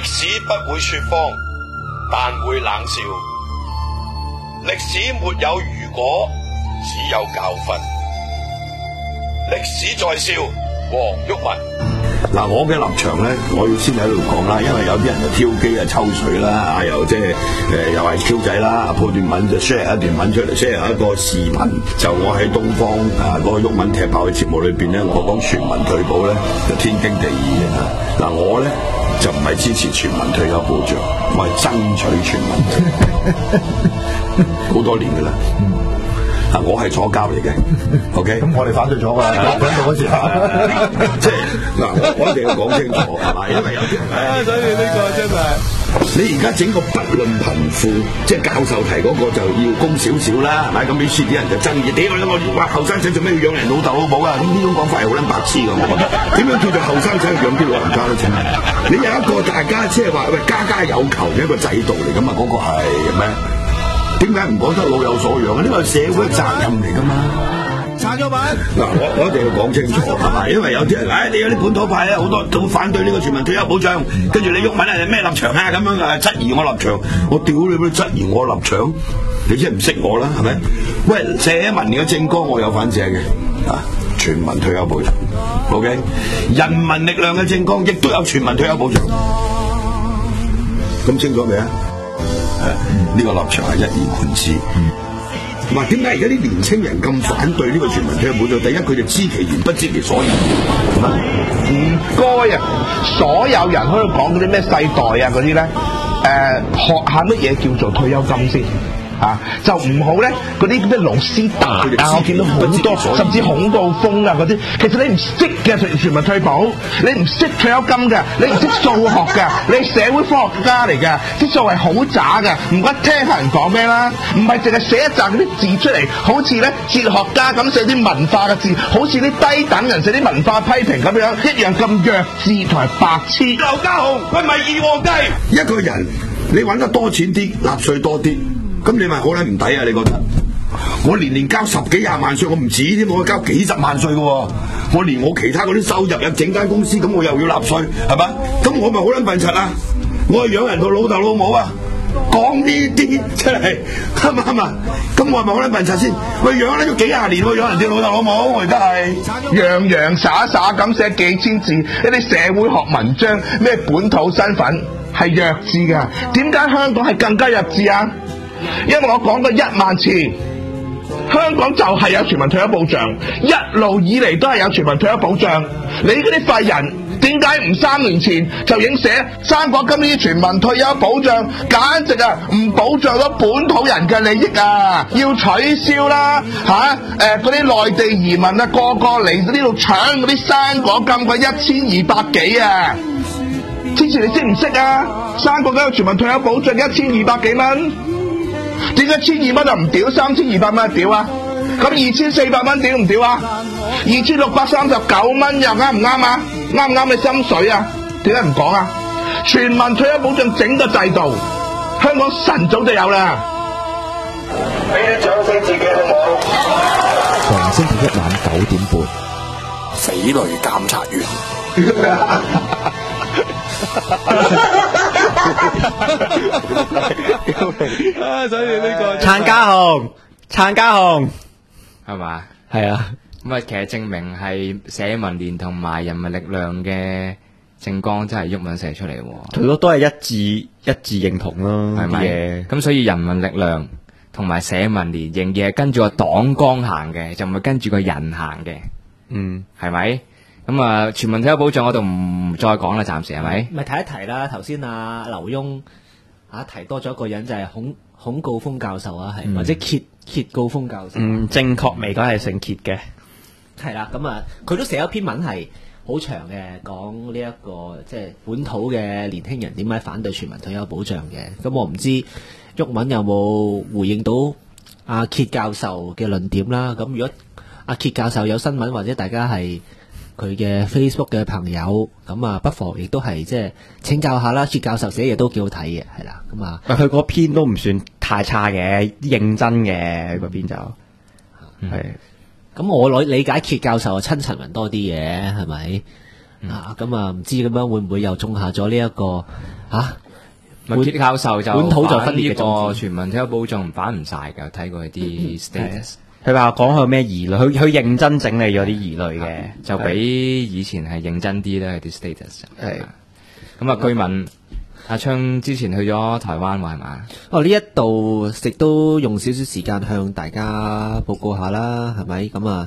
史不會說謊，但會冷笑。歷史沒有如果，只有教訓。歷史在笑，黃毓民。 嗱，我嘅立場咧，我要先喺度講啦，因為有啲人就挑機啊、抽水啦，又即係又係 Q 仔啦，鋪段文就 share 一段文出嚟 ，share 一個視頻，就我喺東方嗰個毓民踢爆嘅節目裏邊咧，我講全民退保咧就天經地義嘅。嗱，我咧就唔係支持全民退休保障，我係爭取全民退好多年噶啦。我係左膠嚟嘅 ，OK。 咁我哋反對咗㗎，講到嗰時即係嗱，我一定要講清楚，係嘛？因為有啲人所以呢個真係你而家整個不論貧富，即係教授提嗰個就要供少少啦，係咪？咁於是啲人就爭議，屌我話後生仔做咩要養人老豆老母啊？咁呢種講法係好撚白痴㗎，我覺得。點樣叫做後生仔養啲老人家咧？請問，你有一個大家即係話喂家家有求嘅一個制度嚟㗎嘛？嗰個係咩？點解唔講得老有所養啊？呢個係社會嘅責任嚟㗎嘛。 撐咗版嗱，我一定要講清楚係嘛，因為有啲人你有啲本土派咧，好多都反對呢個全民退休保障，跟住你毓民係咩立場啊？咁樣啊質疑我立場，我屌你咩質疑我立場？你真係唔識我啦，係咪？喂，社民連嘅政綱我有份寫嘅啊，全民退休保障 ，OK， 人民力量嘅政綱亦都有全民退休保障，咁清楚未啊？呢個立場係一言貫之。嗱，點解而家啲年青人咁反對呢個全民退休保障？第一，佢哋知其然不知其所以。 唔該啊！所有人喺度講嗰啲咩世代啊嗰啲咧，學下乜嘢叫做退休金先。就唔好咧，嗰啲咩勞斯達啊，我見到好多，甚至恐怖風啊嗰啲，其實你唔識嘅全民退保，你唔識退休金嘅，你唔識數學嘅，你係社會科學家嚟嘅，啲數係好渣嘅，唔該聽下人講咩啦，唔係淨係寫一紮嗰啲字出嚟，好似咧哲學家咁寫啲文化嘅字，好似啲低等人寫啲文化批評咁樣，一樣咁弱智同埋白痴。 劉家雄，佢咪二皇帝？ 一個人你揾得多錢啲，納稅多啲。咁你咪好撚唔抵啊？你覺得？我年年交10幾20萬稅，我唔止添，我交幾十萬稅嘅喎。我連我其他嗰啲收入有整間公司，咁我又要納稅，係嘛？咁我咪好撚笨柒啊！我係養人個老豆老母啊！講呢啲真係啱唔啱啊？咁我係咪好撚笨柒先？喂，養咗幾廿年喎，養人哋老豆老母，我而家係洋洋灑灑咁寫幾千字，一啲社會學文章，咩本土身份係弱智㗎？點解香港係更加弱智啊？因為我講過1萬次，香港就係有全民退休保障，一路以嚟都係有全民退休保障。你嗰啲廢人點解唔3年前就影寫生果金呢啲全民退休保障，簡直唔保障咗本土人嘅利益啊！要取消啦嗰啲內地移民啊，個個嚟呢度搶嗰啲生果金嘅1200幾啊！之前你識唔識啊？生果金有全民退休保障1200幾蚊。點解1200蚊就唔屌，3200蚊就屌啊？咁2400蚊屌唔屌啊？2639蚊又啱唔啱啊？啱唔啱你心水啊？點解唔講啊？全民退休保障整個制度，香港晨早就有啦。 俾啲掌聲自己好唔好？ 逢星期一晚9點半， 匪類監察員。 所以呢個撐家雄係嘛？ 係啊， 咁啊，其實證明係社民連同埋人民力量嘅政綱真係毓民寫出嚟喎。 佢都係一致認同咯， 係咪？咁所以人民力量同埋社民連仍然係跟住個黨綱行嘅，就唔係跟住個人行嘅。係咪？咁啊，全民退休保障我度唔再講啦，暫時係咪？ 咪提一提啦，頭先阿劉墉提多咗一個人就係孔誥烽教授啊，係或者揭誥烽教授。正確未講係姓揭嘅。係啦，咁啊，佢都寫咗篇文係好長嘅，講呢一個即係本土嘅年輕人點解反對全民退休保障嘅。咁我唔知毓民有冇回應到阿揭教授嘅論點啦。咁如果阿揭教授有新聞或者大家係佢嘅 Facebook 嘅朋友，咁啊不妨亦都係即係請教下啦。揭教授寫嘢都幾好睇嘅，係啦，咁啊， 佢嗰篇都唔算太差嘅，認真嘅嗰邊就係。 咁我理解揭教授係親陳雲多啲嘅，係咪？ 咁啊唔知咁樣會唔會又種下咗呢一個傑教授就本土就分裂嘅呢個全民體育保障反唔晒㗎，睇過佢啲 status。 佢話講佢咩疑慮，佢認真整理咗啲疑慮嘅， 就比以前係認真啲啦，啲 status。係咁啊，據聞阿昌之前去咗台灣喎，係嘛？ 呢一度亦都用少少時間向大家報告下啦，係咪？咁啊，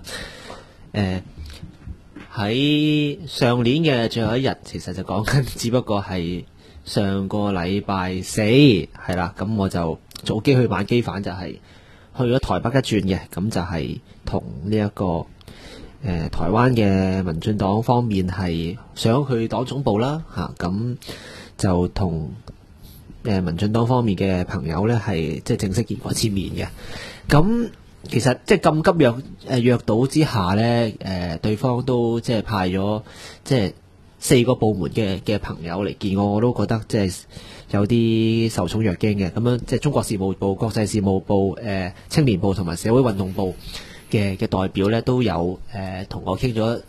喺上年嘅最後一日，其實就講緊，只不過係上個禮拜四係啦，咁我就早機去晚機返，就係去咗台北一轉嘅，咁就係同呢一個台灣嘅民進黨方面係想去黨總部啦，咁就同民進黨方面嘅朋友呢係即係正式見過次面嘅。咁其實即係咁急約到之下呢，對方都即係派咗即係4個部門嘅朋友嚟見我都覺得即係有啲受寵若驚嘅。咁樣即係中國事務部、國際事務部、青年部同埋社會運動部嘅代表呢，都有同我傾咗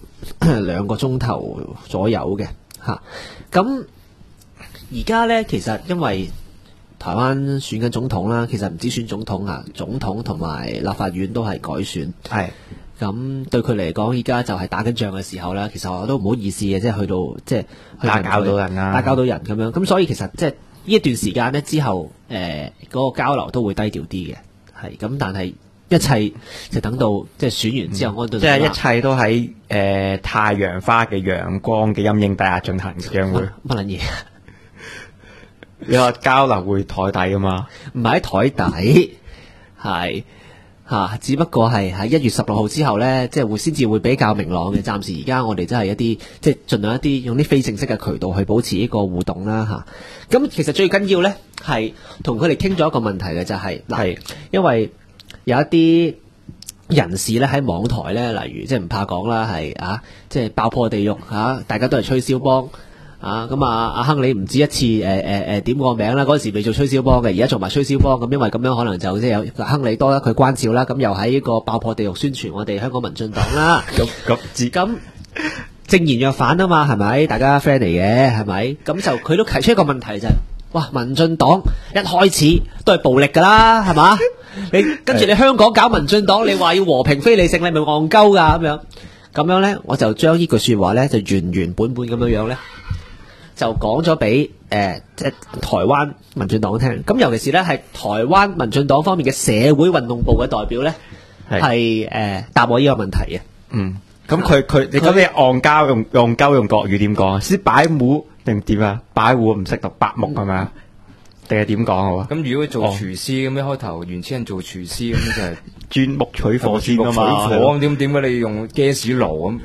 2個鐘頭左右嘅嚇。咁而家呢，其實因為台灣選緊總統啦，其實唔止選總統啊，總統同埋立法院都係改選。係咁對佢嚟講，而家就係打緊仗嘅時候啦。其實我都唔好意思嘅，即係去到即係打攪到人啊， 打攪到人咁樣。咁所以其實即係呢一段時間呢之後，嗰個交流都會低調啲嘅。係咁，但係一切就等到即係選完之後，安頓。 即係一切都喺太陽花嘅陽光嘅陰影底下進行嘅，將會乜撚嘢？ 你話交流會台底噶嘛？ 唔係喺台底，係只不過係喺1月16號之後呢，即係先至會比較明朗嘅。暫時而家我哋真係一啲即係盡量一啲用啲非正式嘅渠道去保持呢個互動啦嚇。咁其實最緊要呢係同佢哋傾咗一個問題嘅，就係因為有一啲人士咧喺網台咧，例如即係唔怕講啦，係即係爆破地獄大家都係吹簫幫咁阿亨利唔止一次點過名啦，嗰陣時未做吹簫幫嘅，而家做埋吹簫幫，咁因為咁樣可能就即係有亨利多得佢關照啦，咁又喺呢個爆破地獄宣傳我哋香港民進黨啦，咁正言若反啊嘛，係咪？大家 friend 嚟嘅係咪？咁就佢都提出一個問題就係，哇，民進黨一開始都係暴力噶啦，係嘛？你跟住你香港搞民進黨，你話要和平非理性，你咪戇鳩噶咁樣咧，我就將呢句說話咧就原本咁樣咧，就講咗俾即係台灣民進黨聽。咁尤其是咧係台灣民進黨方面嘅社會運動部嘅代表咧，係答我呢個問題嘅。 咁佢你咁你戇鳩用國語點講啊？先擺糊定點啊？擺糊唔識讀白木係咪啊？定係點講好啊？ 咁如果做廚師咁一開頭原始人做廚師咁就係鑽木取火先啊嘛？ 取火點解你用 gas 爐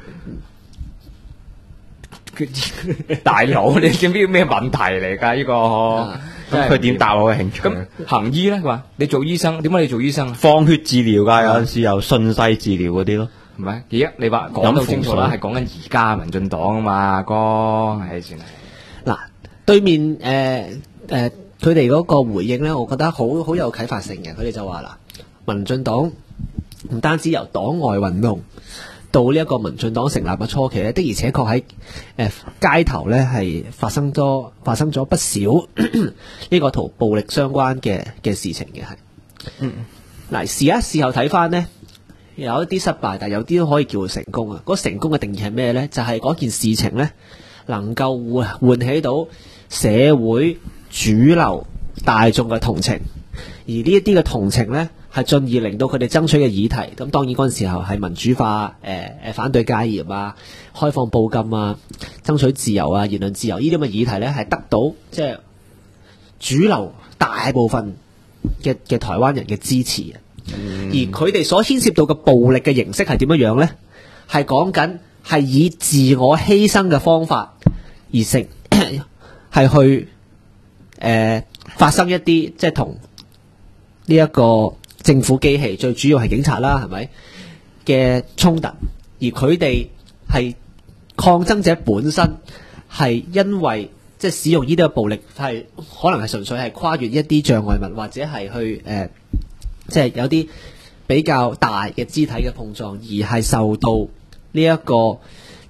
咁？大佬，你知唔知咩問題嚟㗎？呢個咁佢點答我嘅興趣？ 咁行醫咧，佢話你做醫生，點解你做醫生？ 放血治療㗎，有陣時又順勢治療嗰啲咯。 係咪？而家你話講到清楚啦，係講緊而家民進黨啊嘛，哥係算係。 嗱，對面佢哋嗰個回應咧，我覺得好有啟發性嘅。佢哋就話啦，民進黨唔單止由黨外運動到呢一個民進黨成立嘅初期咧，的而且確喺街頭咧係發生咗不少呢個同暴力相關嘅事情嘅係。嗱，事後睇翻呢，有一啲失敗，但係有啲都可以叫做成功啊！嗰成功嘅定義係咩呢？就係嗰件事情呢，能夠喚起到社會主流大眾嘅同情，而呢一啲嘅同情呢，係進而令到佢哋爭取嘅議題。咁當然嗰陣時候係民主化，反對戒嚴啊，開放報禁啊，爭取自由啊，言論自由呢啲咁嘅議題呢，係得到即係主流大部分嘅台灣人嘅支持啊。而佢哋所牽涉到嘅暴力嘅形式係點樣樣呢？係講緊係以自我犧牲嘅方法而成，係去發生一啲即係同呢一個政府機器，最主要係警察啦，係咪嘅衝突？而佢哋係抗爭者本身係因為即係使用呢啲嘅暴力，係可能係純粹係跨越一啲障礙物，或者係去即係有啲比較大嘅肢體嘅碰撞，而係受到呢一個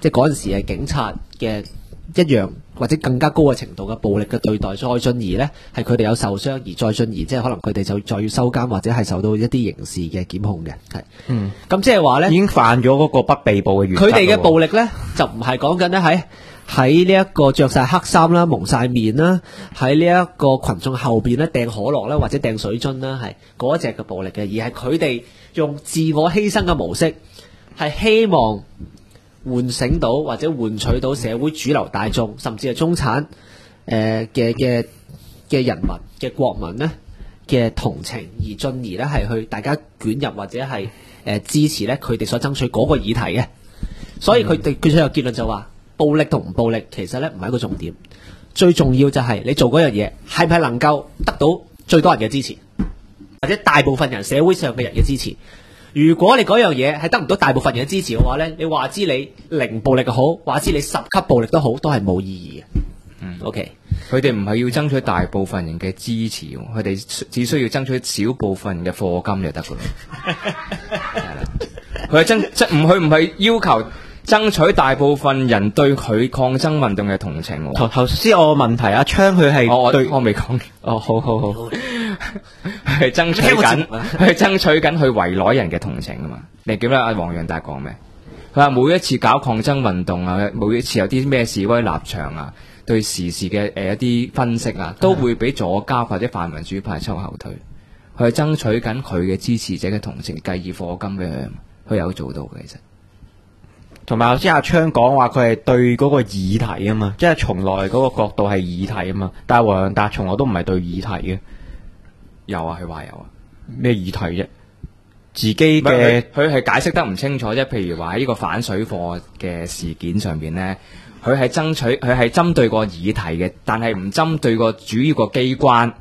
即係嗰陣時係警察嘅一樣或者更加高嘅程度嘅暴力嘅對待，再進而呢，係佢哋有受傷，而再進而即係可能佢哋就再要收監或者係受到一啲刑事嘅檢控嘅，係。咁即係話呢， 已經犯咗嗰個不被捕嘅原則。 佢哋嘅暴力呢，就唔係講緊呢喺呢一個着晒黑衫啦、蒙晒面啦，喺呢一個群眾後邊咧掟可樂啦或者掟水樽啦，係嗰隻嘅暴力嘅，而係佢哋用自我犧牲嘅模式，係希望喚醒到或者換取到社會主流大眾，甚至係中產嘅人民嘅國民呢嘅同情，而進而呢係去大家捲入或者係支持呢佢哋所爭取嗰個議題嘅。所以佢最後結論就話，暴力同唔暴力其實呢唔係一個重點，最重要就係你做嗰樣嘢係咪能夠得到最多人嘅支持，或者大部分人社會上嘅人嘅支持。如果你嗰樣嘢係得唔到大部分人嘅支持嘅話呢，你話知你零暴力好，話知你10級暴力都好，都係冇意義嘅。OK， 佢哋唔係要爭取大部分人嘅支持，佢哋只需要爭取少部分人嘅課金就得噶啦。佢唔係要求爭取大部分人對佢抗爭運動嘅同情。 頭先我個問題，阿昌佢係我未講。 哦，好， 係爭取緊佢圍內人嘅同情啊嘛。你記得阿黃洋達講咩？佢話每一次搞抗爭運動啊，每一次有啲咩示威立場啊，對時事嘅一啲分析啊，都會俾左膠或者泛民主派抽後腿。佢係爭取緊佢嘅支持者嘅同情，繼而課金俾佢有做到嘅。其實同埋頭先阿昌講話佢係對嗰個議題啊嘛，即係從來嗰個角度係議題啊嘛，但係黃洋達從來都唔係對議題嘅。 有啊，佢話有啊， 咩議題啫？自己嘅佢係解釋得唔清楚啫。譬如話喺呢個反水貨嘅事件上邊呢，佢係針對個議題嘅，但係唔針對個主要個機關。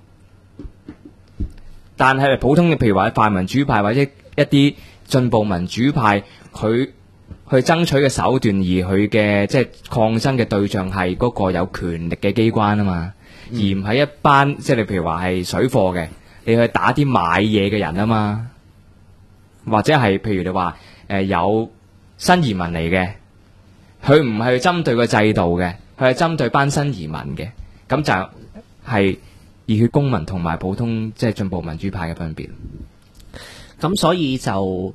但係普通嘅，譬如話泛民主派或者一啲進步民主派，佢去爭取嘅手段，而佢嘅即係抗爭嘅對象係嗰個有權力嘅機關啊嘛，而唔係一班即係你譬如話係水貨嘅，你去打啲買嘢嘅人啊嘛，或者係譬如你話有新移民嚟嘅，佢唔係針對個制度嘅，佢係針對班新移民嘅，咁就係熱血公民同埋普通即係進步民主派嘅分別。 咁所以就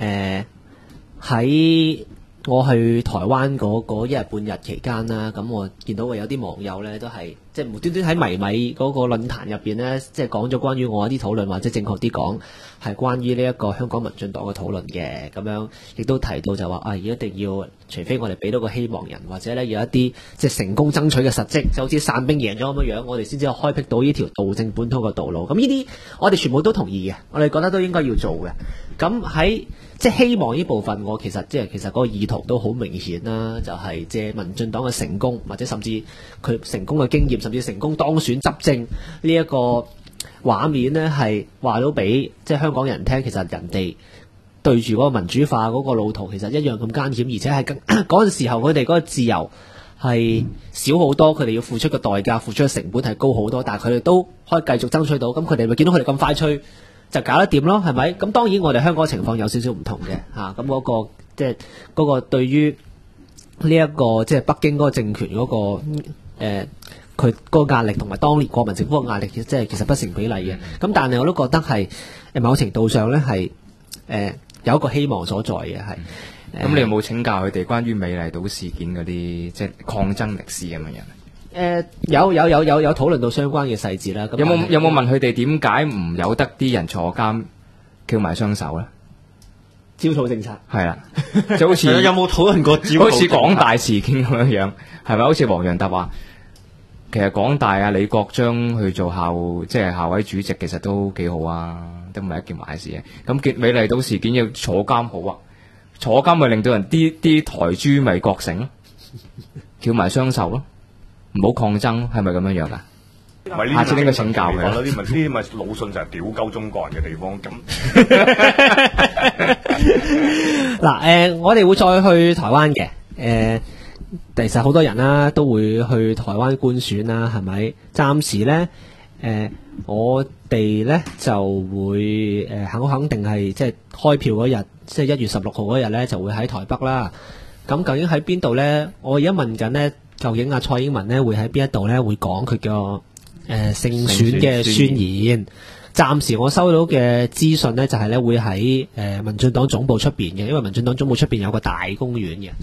喺我去台灣嗰一日半日期間啦，咁我見到有啲網友咧都係即係無端端喺迷米嗰個論壇入邊咧，即係講咗關於我一啲討論，或者正確啲講係關於呢一個香港民進黨嘅討論嘅，咁樣亦都提到就話而一定要除非我哋俾到個希望人，或者咧有一啲即係成功爭取嘅實績，就好似散兵贏咗咁樣，我哋先至開闢到呢條道正本通嘅道路。咁呢啲我哋全部都同意嘅，我哋覺得都應該要做嘅。咁喺即係希望呢部分，我其實嗰個意圖都好明顯啦，就係借民進黨嘅成功，或者甚至佢成功嘅經驗，甚至成功當選執政呢一個畫面呢，係話到俾即係香港人聽，其實人哋對住嗰個民主化嗰個路途，其實一樣咁艱險，而且係嗰陣時候佢哋嗰個自由係少好多，佢哋要付出嘅代價、付出嘅成本係高好多，但係佢哋都可以繼續爭取到。咁佢哋咪見到佢哋咁快脆就搞得掂咯，係咪？咁當然我哋香港情況有少少唔同嘅嚇，咁嗰個即係嗰個對於呢一個即係北京嗰個政權嗰個佢嗰個壓力同埋當年國民政府嘅壓力，即係其實不成比例嘅。咁但係我都覺得係某程度上咧係有一個希望所在嘅係。 咁你有冇請教佢哋關於美麗島事件嗰啲即係抗爭歷史咁樣樣？ 有討論到相關嘅細節啦。 有冇問佢哋點解唔由得啲人坐監翹埋雙手咧？ 招土政策係啦，就好似有冇討論過招土？ 好似港大事件咁樣樣，係咪？好似黃洋達話，其實港大啊李國章去做校委主席，其實都幾好啊，都唔係一件壞事啊。咁美麗島事件要坐監好啊，坐監咪令到人啲台豬咪覺醒咯，翹埋雙手咯。唔好抗爭，係咪咁樣樣噶？下次應該請教佢。 呢啲咪魯迅就係屌鳩中國人嘅地方咁。 嗱，我哋會再去台灣嘅。其實好多人啦都會去台灣觀選啦，係咪？暫時咧，我哋咧就會肯定係即係開票嗰日，即係1月16號嗰日咧就會喺台北啦。 咁究竟喺邊度咧？我而家問緊咧，究竟阿蔡英文咧會喺邊一度咧會講佢嘅勝選嘅宣言？暫時我收到嘅資訊咧就係咧會喺民進黨總部出邊嘅，因為民進黨總部出邊有個大公園嘅。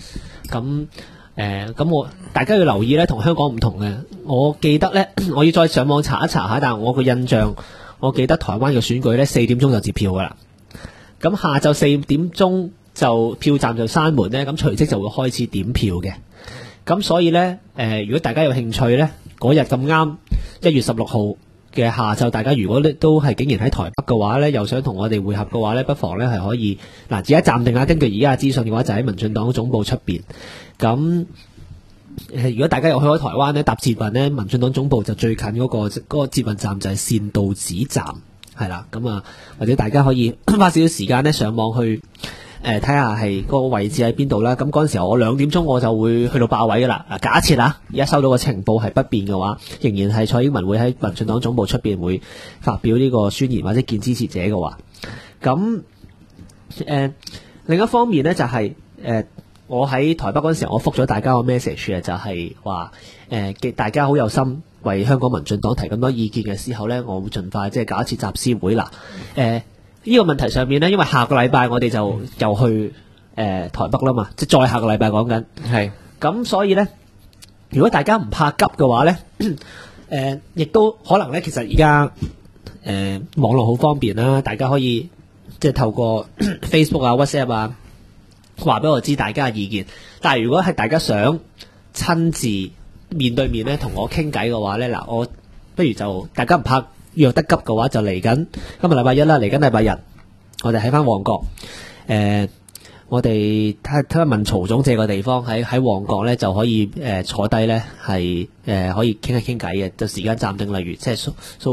咁大家要留意咧，同香港唔同嘅。我記得咧，我要再上網查一查下，但係我個印象，我記得台灣嘅選舉咧4點鐘就截票噶啦。咁下晝4點鐘就票站就閂門咧，咁隨即就會開始點票嘅。咁所以咧，如果大家有興趣咧，嗰日咁啱1月16號嘅下晝，大家如果都係竟然喺台北嘅話咧，又想同我哋會合嘅話咧，不妨咧係可以嗱，而家暫定下，根據而家嘅資訊嘅話，就喺民進黨總部出邊。咁如果大家又去咗台灣咧，搭捷運咧，民進黨總部就最近嗰個捷運站就係善道寺站，係啦。咁啊，或者大家可以花少少時間咧上網去睇下係嗰個位置喺邊度啦。咁嗰陣時候我2點鐘我就會去到爆位噶啦。嗱，假設而家收到個情報係不變嘅話，仍然係蔡英文會喺民進黨總部出邊會發表呢個宣言或者見支持者嘅話，咁另一方面咧就係我喺台北嗰陣時候，我覆咗大家個 message 就係話大家好有心為香港民進黨提咁多意見嘅時候咧，我會盡快即係搞一次集思會啦。呢個問題上面咧，因為下個禮拜我哋就又去台北啦嘛，即係再下個禮拜講緊。係。咁所以咧，如果大家唔怕急嘅話咧，亦都可能咧，其實而家網絡好方便啦，大家可以即係透過 Facebook 啊、WhatsApp 啊，話俾我知大家嘅意見。但係如果係大家想親自面對面咧同我傾偈嘅話咧，嗱，我不如就大家唔怕約得急嘅話，就嚟緊今日禮拜一啦，嚟緊禮拜日，我哋喺翻旺角，我哋睇下問曹總借個地方喺旺角咧，就可以坐低咧係可以傾一傾偈嘅，就時間暫定，例如即係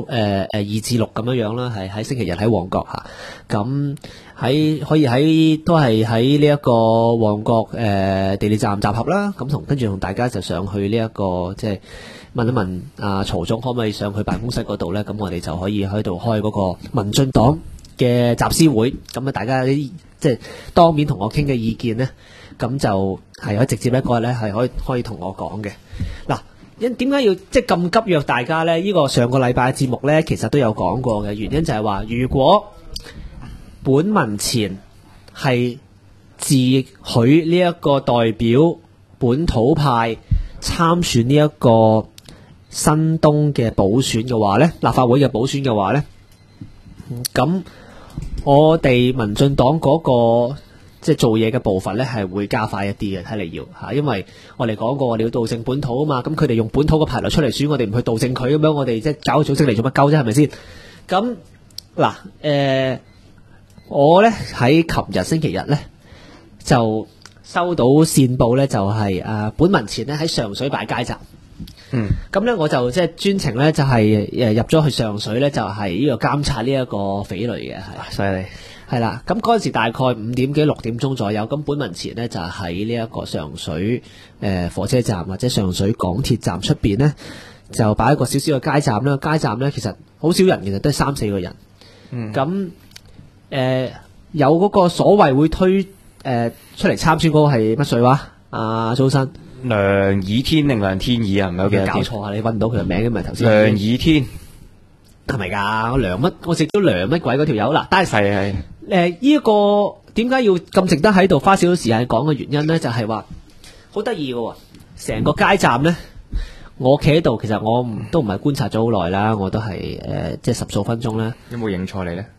2至6咁樣啦，係喺星期日喺旺角嚇，咁可以喺都係喺呢一個旺角地鐵站集合啦，咁跟住同大家就上去呢一個即係問一問曹總可唔可以上去辦公室嗰度咧，咁我哋就可以喺度開嗰個民進黨嘅集思會，咁啊大家啲即係當面同我傾嘅意見咧，咁就係可以直接一個咧係可以同我講嘅。嗱，點解要即係咁急約大家咧？呢個上個禮拜嘅節目咧，其實都有講過嘅，原因就係話，如果本民前係自許呢一個代表本土派參選呢一個新東嘅補選嘅話咧，立法會嘅補選嘅話咧，咁我哋民進黨嗰個即係做嘢嘅步伐咧，係會加快一啲嘅，睇嚟要嚇，因為我哋講過我哋要導正本土啊嘛，咁佢哋用本土嘅牌率出嚟選，我哋唔去導正佢咁樣，我哋即係搞組織嚟做乜鳩啫？係咪先？咁嗱我咧喺琴日星期日咧就收到線報咧，就係本民前咧喺上水擺街站。咁咧我就即係專程咧就係入咗去上水咧，就係呢個監察呢一個匪類嘅，係犀利，係啦。咁嗰陣時大概5點幾6點鐘左右，咁本民前咧就喺呢一個上水火車站或者上水港鐵站出邊咧，就擺一個小小嘅街站啦。街站咧其實好少人，其實都係3-4個人。咁有嗰個所謂會推出嚟參選嗰個係乜水話？蘇生。 梁以天定梁天意啊？唔係，我記得搞錯啊！你搵唔到佢嘅名嘅咪頭先？ 梁以天係咪㗎？我梁乜？我食咗梁乜鬼嗰條友啦！但係係呢一個點解要咁值得喺度花少少時間講嘅原因咧，就係話好得意嘅喎。成個街站咧，我企喺度，其實我都唔係觀察咗好耐啦，我都係即係10數分鐘啦。 有冇認錯你咧？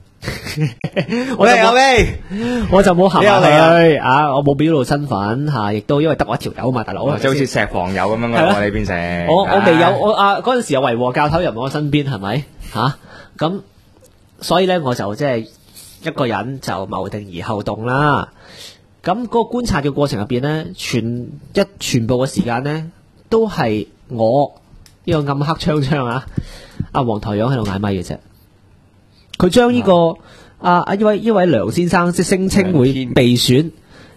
我就冇行入去啊！我冇表露身份嚇，亦都因為得我一條友嘛，大佬。 即係好似石房友咁樣嘅喎，你變成我未有我嗰陣時有維和教頭入我身邊係咪嚇？咁所以咧我就即係一個人就謀定而後動啦。咁嗰個觀察嘅過程入邊咧，全部嘅時間咧都係我呢個暗黑槍槍啊！阿黃台仰喺度嗌咪嘅啫。佢將呢個呢位梁先生即係聲稱會被選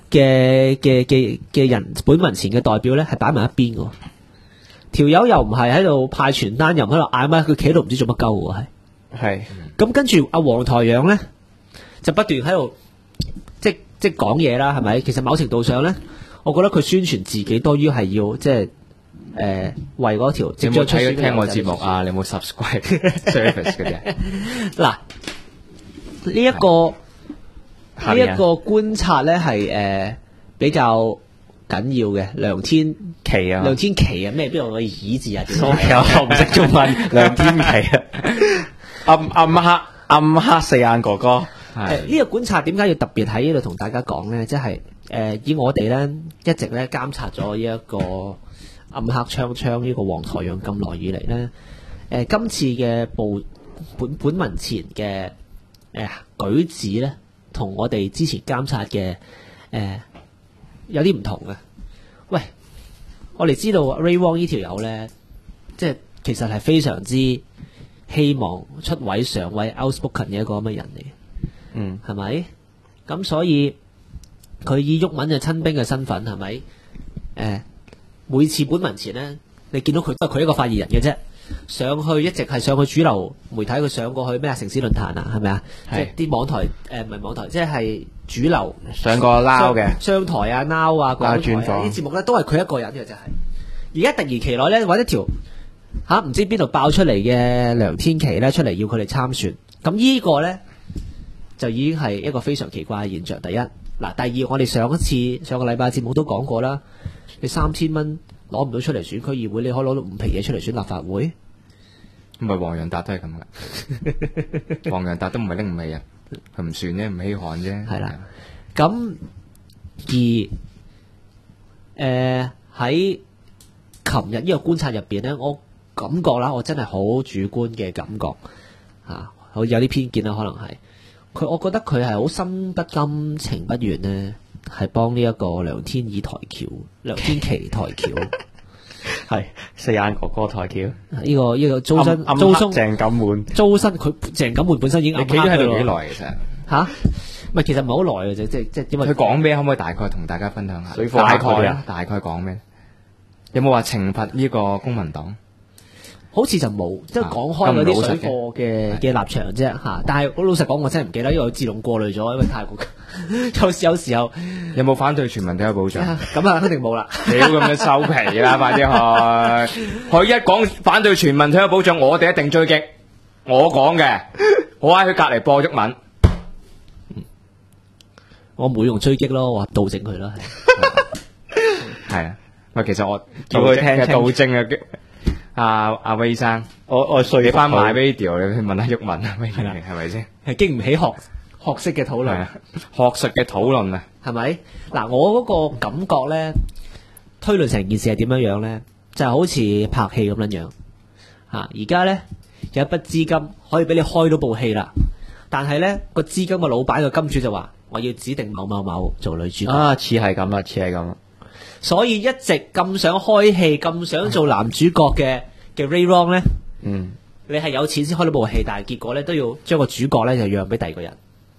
嘅人本民前嘅代表咧，係擺埋一邊嘅。條友又唔係喺度派傳單，又唔喺度嗌咪，佢企喺度唔知做乜鳩喎，係。咁跟住阿黃台仰咧，就不斷喺度即係講嘢啦，係咪？其實某程度上咧， 我覺得佢宣傳自己多於係要即係為嗰條即你有冇將出選嘅聽我友仔節目啊？你有冇 subscribe service 嘅啫？ 嗱，呢一個觀察咧係比較緊要嘅。梁天奇啊， 梁天琦啊，咩邊度個耳字啊？點所解以我唔識中文，梁天琦啊，暗黑四眼哥哥， 呢個觀察點解要特別喺呢度同大家講咧？即係以我哋咧一直咧監察咗呢一個暗黑槍槍呢個黃台仰咁耐以嚟咧，今次嘅本文前嘅舉止咧，同我哋之前監察嘅有啲唔同嘅。喂，我哋知道 Ray Wong 呢條友咧，即係其實係非常之希望出位上位 outspoken 嘅一個咁嘅人嚟嘅，係咪？咁所以佢以毓民嘅親兵嘅身份，係咪？每次本文前咧，你見到佢都係佢一個發言人嘅啫，上去一直係上去主流媒體，佢上過去咩城市論壇啊，係咪啊？即係啲網台唔係網台，即係主流上過撈嘅商台啊、now 啊、港台啊啲節目咧，都係佢一個人嘅，就係。而家突然其來咧，揾一條唔知邊度爆出嚟嘅梁天琦咧出嚟要佢哋參選，咁呢個咧就已經係一個非常奇怪嘅現象。第一，嗱，第二，我哋上個禮拜節目都講過啦，你3000蚊攞唔到出嚟選區議會，你可以攞到5皮嘢出嚟選立法會。 唔係黃洋達都係咁噶，黃洋達都唔係拎5皮啊，佢唔算啫，唔稀罕啫。 係啦，咁而喺琴日呢個觀察入邊咧，我感覺啦，我真係好主觀嘅感覺好有啲偏見啦，可能係佢，我覺得佢係好心不甘情不願呢，係幫呢一個梁天琦抬轎， 係四眼哥哥抬轎。 呢個租身鄭錦滿， 租身佢鄭錦滿本身已經你企咗喺度幾耐其實？ 唔係，其實唔係好耐嘅啫，即係點解？ 佢講咩？可唔可以大概同大家分享下？ 水貨大嗰啲概大概講咩？有冇話懲罰呢個公民黨？好似就冇，即係講開嗰啲水貨嘅立場啫嚇。但係我老實講，我真係唔記得，因為我自動過濾咗，因為太過有時候有冇反對全民退休保障？ 咁啊，肯定冇啦。 屌咁樣收皮啦，快啲去！佢一講反對全民退休保障，我哋一定追擊。我講嘅，我喺佢隔離播毓民。 我冇用追擊咯，我話導正佢咯。 係啊，喂，其實我叫佢聽導正啊。阿威生， 我你翻買 video， 你去問下毓民啊，係咪先？ 係經唔起學識嘅討論， 學術嘅討論啊， 係咪？嗱，我嗰個感覺咧，推論成件事係點樣樣咧？就係好似拍戲咁樣樣嚇。而家咧有一筆資金可以俾你開到部戲啦，但係咧個資金嘅老闆個金主就話：我要指定某某某做女主角。 似係咁啦。 所以一直咁想開戲、咁想做男主角嘅 Ray Wong 咧，你係有錢先開到部戲，但係結果咧都要將個主角咧就讓俾第二個人。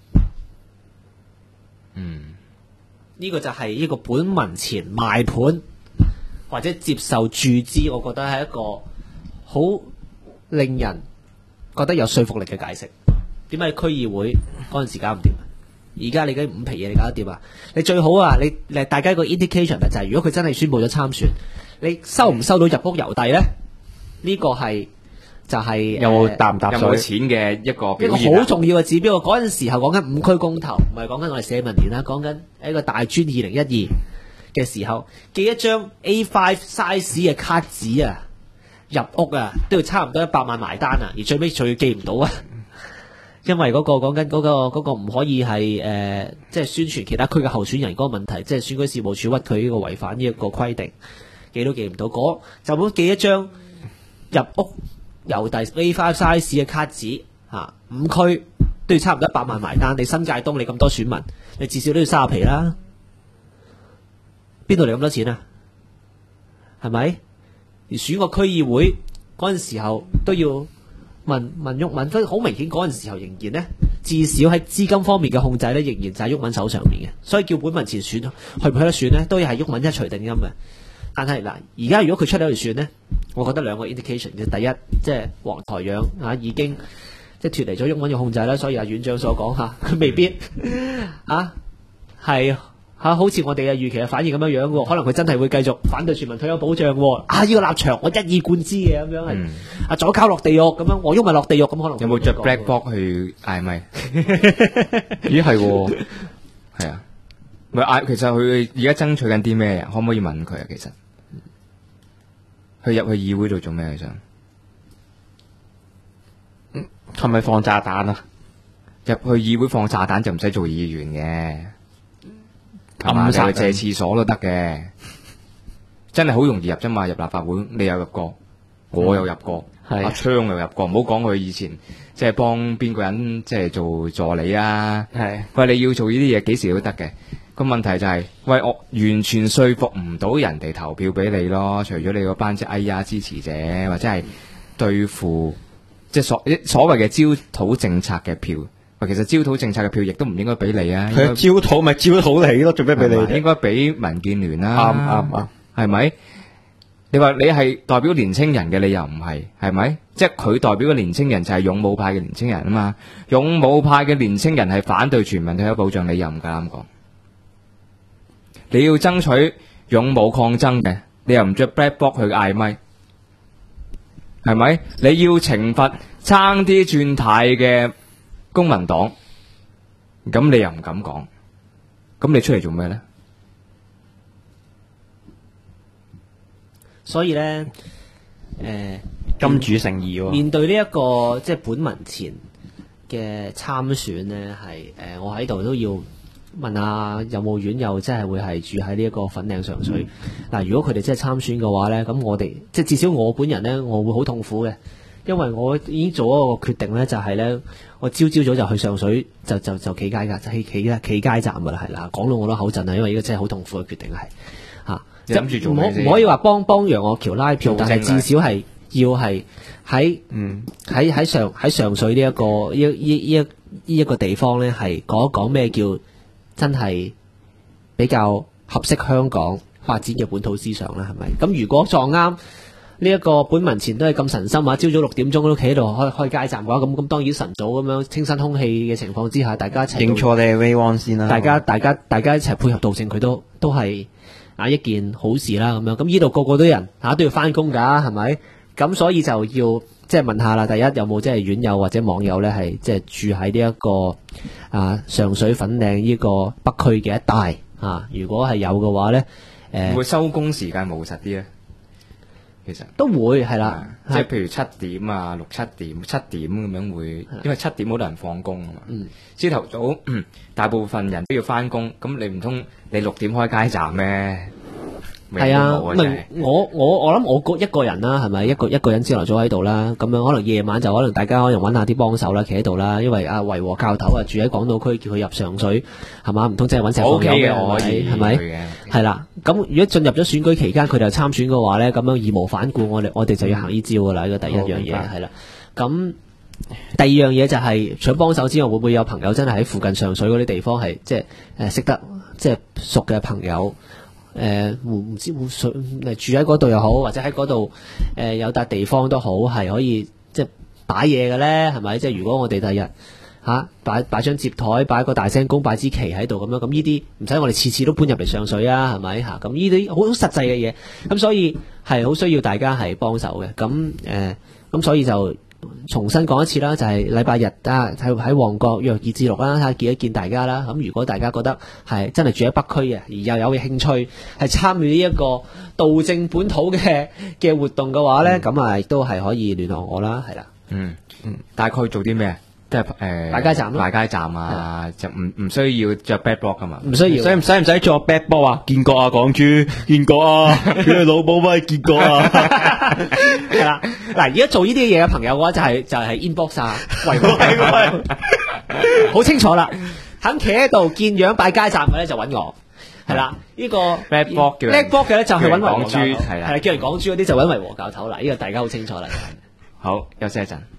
呢個就係呢個本文前賣盤或者接受注資，我覺得係一個好令人覺得有說服力嘅解釋。點解區議會嗰陣時搞唔掂？而家你嗰啲5皮嘢你搞得掂啊？你最好啊！你大家個 indication 就係，如果佢真係宣佈咗參選，你收唔收到入屋郵遞咧？呢個係就係有冇搭唔搭水？ 有冇錢嘅一個表現一個好重要嘅指標。嗰陣時候講緊5區公投，唔係講緊我哋社民連啦，講緊一個大專2012嘅時候，寄一張 A5 size 嘅卡紙啊，入屋啊都要差唔多100萬埋單啊，而最尾仲要寄唔到啊！因為嗰個講緊嗰個唔可以係即係宣傳其他區嘅候選人嗰個問題，即係選舉事務處屈佢呢個違反呢一個規定，寄都寄唔到。就咁寄一張入屋郵遞 A5 size 嘅卡紙5區都要差唔多100萬埋單。你新界東你咁多選民，你至少都要30皮啦。邊度嚟咁多錢啊？係咪？而選個區議會嗰陣時候都要問毓民，所以好明顯嗰陣時候仍然呢，至少喺資金方面嘅控制呢，仍然就係毓民手上面嘅。所以叫本文前選去唔去得選呢，都要係毓民一錘定音嘅。但係嗱，而家如果佢出嚟去選呢，我覺得兩個 indication 嘅。第一，即係黃台仰已經即係脫離咗毓民嘅控制啦，所以阿院長所講佢未必係好似我哋嘅預期嘅反應咁樣樣喎，可能佢真係會繼續反對全民退休保障喎。呢個立場我一以貫之嘅咁樣係，左膠落地獄咁樣，我喐咪落地獄咁可能。 有冇着 black box 去嗌咪？咦係喎，係啊，咪嗌其實佢而家爭取緊啲咩？可唔可以問佢啊？其實佢入去議會度做咩佢想？ 係咪放炸彈啊？ 入去議會放炸彈就唔使做議員嘅，暗殺借廁所都得嘅，真係好容易入啫嘛！入立法會，你有入過，我有入過，阿昌又入過，唔好講佢以前即係幫邊個人即係做助理啊。係，喂，你要做呢啲嘢幾時都得嘅。個問題就係，喂，我完全說服唔到人哋投票俾你咯，除咗你嗰班即係哎呀支持者，或者係對付即係所謂嘅焦土政策嘅票。其實焦土政策嘅票亦都唔應該俾你啊！ 佢焦土咪焦土你咯，做咩俾你？ 應該俾民建聯啦， 啱， 係咪？你話你係代表年青人嘅，你又唔係，係咪？即係佢代表嘅年青人就係勇武派嘅年青人啊嘛，勇武派嘅年青人係反對全民退休保障，你又唔夠膽講。你要爭取勇武抗爭嘅，你又唔着 black box 去嗌咪，係咪？你要懲罰爭啲轉軚嘅公民黨，咁你又唔敢講，咁你出嚟做咩咧？ 所以咧， 金主誠意喎。 面對呢一個即係本民前嘅參選咧，係我喺度都要問下有冇院友真係會係住喺呢一個粉嶺上水嗱。如果佢哋真係參選嘅話咧，咁我哋即係至少我本人咧，我會好痛苦嘅。因為我已經做咗個決定咧，就係咧，我朝早就去上水，就企街噶，企街站噶啦，係啦，講到我都口震啊，因為呢個真係好痛苦嘅決定係嚇，即係唔可以話幫楊岳橋拉票，但係至少係要係喺上水呢一個呢一個地方咧，係講一講咩叫真係比較合適香港發展嘅本土思想啦，係咪？咁如果撞啱。呢一個本民前都係咁神心啊！朝早6點鐘都企喺度開街站嘅話，咁當然晨早咁樣清新空氣嘅情況之下，大家一齊認錯你係 Way One 先啦。 大家一齊配合導正，佢都係一件好事啦。咁樣咁呢度個個都人都要翻工㗎，係咪？咁所以就要即係問下啦。第一有冇即係院友或者網友咧係即係住喺呢一個上水粉嶺呢個北區嘅一帶啊？如果係有嘅話咧， 會收工時間務實啲咧？其實都會係啦， 即係譬如7點啊、7點咁樣會，因為7點好多人放工啊嘛。朝頭早大部分人都要翻工，咁你唔通你6點開街站咩？係啊， 我諗我一個人啦，係咪一個人朝頭早喺度啦？咁樣可能夜晚就可能大家可能揾下啲幫手啦，企喺度啦。因為維和教頭住喺港島區，叫佢入上水係嘛？唔通真係揾石房友嘅係咪？係啦。咁如果進入咗選舉期間，佢哋參選嘅話咧，咁樣義無反顧，我哋就要行呢招噶啦。呢個第一樣嘢係啦。咁第二樣嘢就係除咗幫手之外，會唔會有朋友真係喺附近上水嗰啲地方係即係識得即係熟嘅朋友？唔知會住喺嗰度又好，或者喺嗰度有笪地方都好，係可以即係擺嘢嘅咧，係咪？即係如果我哋第日擺張摺台，擺個大聲公，擺支旗喺度咁樣，咁呢啲唔使我哋次次都搬入嚟上水啊，係咪嚇？咁呢啲好實際嘅嘢，咁所以係好需要大家係幫手嘅。咁所以就重新講一次啦，就係禮拜日喺旺角約2至6啦，睇下見一見大家啦。咁如果大家覺得係真係住喺北區嘅，而又有興趣係參與呢一個導正本土嘅活動嘅話咧，咁都係可以聯絡我啦，係啦。 大概做啲咩？即係大街站咯， 大街站啊，就唔需要着 bad block 噶嘛？ 唔需要， 使唔使着 bad block 啊？見過啊，港豬，見過啊，佢老母咪見過啊。 係啦，嗱，而家做呢啲嘢嘅朋友嘅話，就係 inbox 啊，維好清楚啦。肯企喺度見樣擺街站嘅咧，就揾我。係啦，呢個 bad block 嘅咧就去揾維和教頭， 係啦， 叫人港豬嗰啲就揾維和教頭啦。呢個大家好清楚啦。 好，休息一陣。